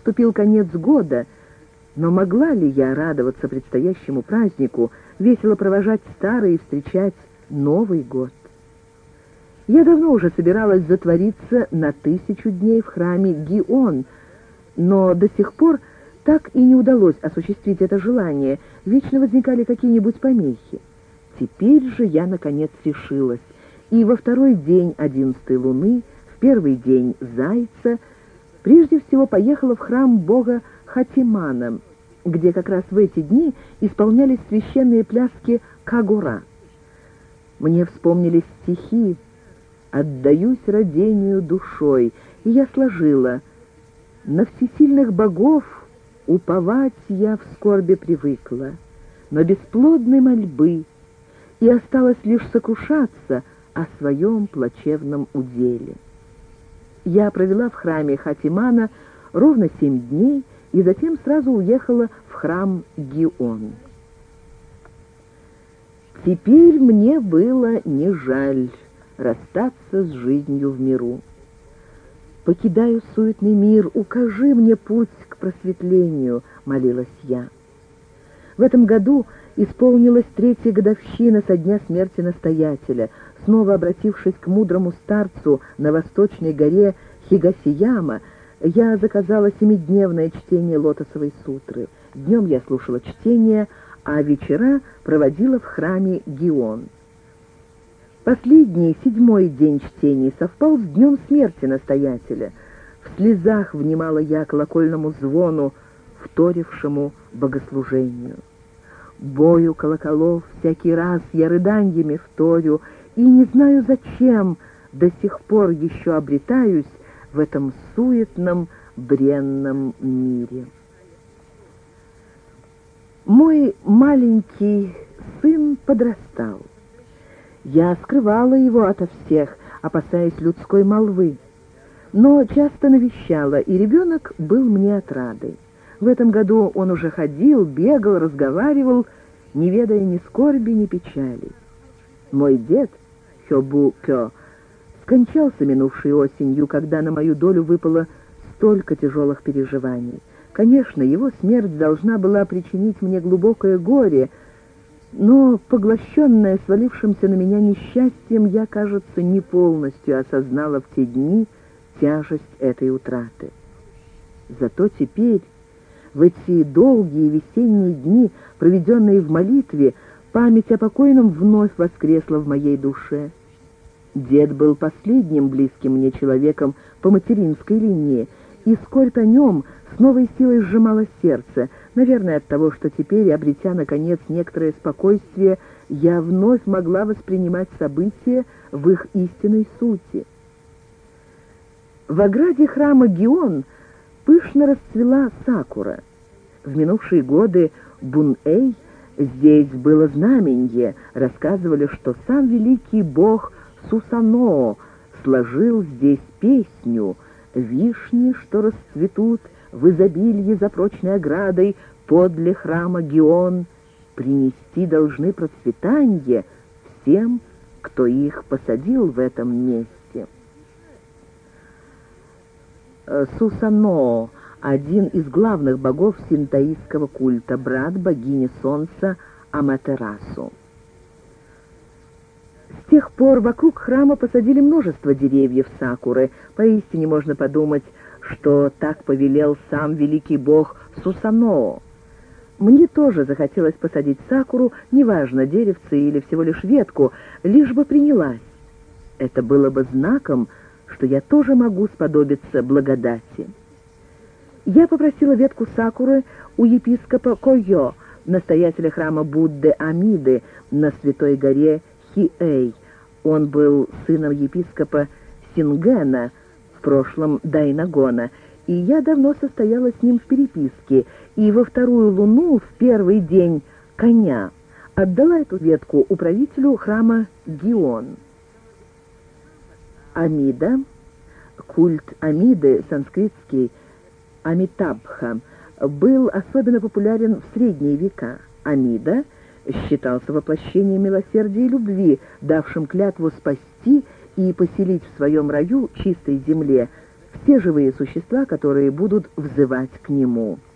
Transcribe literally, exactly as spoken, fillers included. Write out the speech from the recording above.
наступил конец года, но могла ли я радоваться предстоящему празднику, весело провожать старый и встречать Новый год? Я давно уже собиралась затвориться на тысячу дней в храме Гион, но до сих пор так и не удалось осуществить это желание, вечно возникали какие-нибудь помехи. Теперь же я, наконец, решилась, и во второй день одиннадцатой луны, в первый день Зайца, прежде всего поехала в храм бога Хатимана, где как раз в эти дни исполнялись священные пляски Кагура. Мне вспомнились стихи «Отдаюсь родению душой», и я сложила: «На всесильных богов уповать я в скорби привыкла, но бесплодной мольбы, и осталось лишь сокрушаться о своем плачевном уделе». Я провела в храме Хатимана ровно семь дней и затем сразу уехала в храм Гион. Теперь мне было не жаль расстаться с жизнью в миру. «Покидаю суетный мир, укажи мне путь к просветлению», — молилась я. В этом году исполнилась третья годовщина со дня смерти настоятеля. Снова обратившись к мудрому старцу на восточной горе Хигасияма, я заказала семидневное чтение лотосовой сутры. Днем я слушала чтение, а вечера проводила в храме Гион. Последний, седьмой день чтений совпал с днем смерти настоятеля. В слезах внимала я колокольному звону, вторившему богослужению. Бою колоколов всякий раз я рыданьями вторю, и не знаю зачем до сих пор еще обретаюсь в этом суетном, бренном мире. Мой маленький сын подрастал. Я скрывала его ото всех, опасаясь людской молвы, но часто навещала, и ребенок был мне отрадой. В этом году он уже ходил, бегал, разговаривал, не ведая ни скорби, ни печали. Мой дед, Хёбу-кё, скончался минувшей осенью, когда на мою долю выпало столько тяжелых переживаний. Конечно, его смерть должна была причинить мне глубокое горе, но, поглощенная свалившимся на меня несчастьем, я, кажется, не полностью осознала в те дни тяжесть этой утраты. Зато теперь, в эти долгие весенние дни, проведенные в молитве, память о покойном вновь воскресла в моей душе. Дед был последним близким мне человеком по материнской линии, и скорбь о нем с новой силой сжимала сердце, наверное, от того, что теперь, обретя, наконец, некоторое спокойствие, я вновь могла воспринимать события в их истинной сути. В ограде храма Гион пышно расцвела сакура. В минувшие годы Бун-Эй здесь было знаменье, рассказывали, что сам великий бог Сусаноо сложил здесь песню «Вишни, что расцветут в изобилии за прочной оградой подле храма Гион, принести должны процветанье всем, кто их посадил в этом месте». Сусаноо — один из главных богов синтоистского культа, брат богини солнца Аматерасу. С тех пор вокруг храма посадили множество деревьев сакуры. Поистине можно подумать, что так повелел сам великий бог Сусаноо. Мне тоже захотелось посадить сакуру, неважно, деревце или всего лишь ветку, лишь бы принялась. Это было бы знаком, что я тоже могу сподобиться благодати. Я попросила ветку сакуры у епископа Койо, настоятеля храма Будды Амиды на святой горе Хиэй. Он был сыном епископа Сингена, в прошлом Дайнагона, и я давно состояла с ним в переписке, и во вторую луну, в первый день коня, отдала эту ветку управителю храма Гион. Амида, культ Амиды, санскритский Амитабха, был особенно популярен в средние века. Амида считался воплощением милосердия и любви, давшим клятву спасти и поселить в своем раю, чистой земле, все живые существа, которые будут взывать к нему.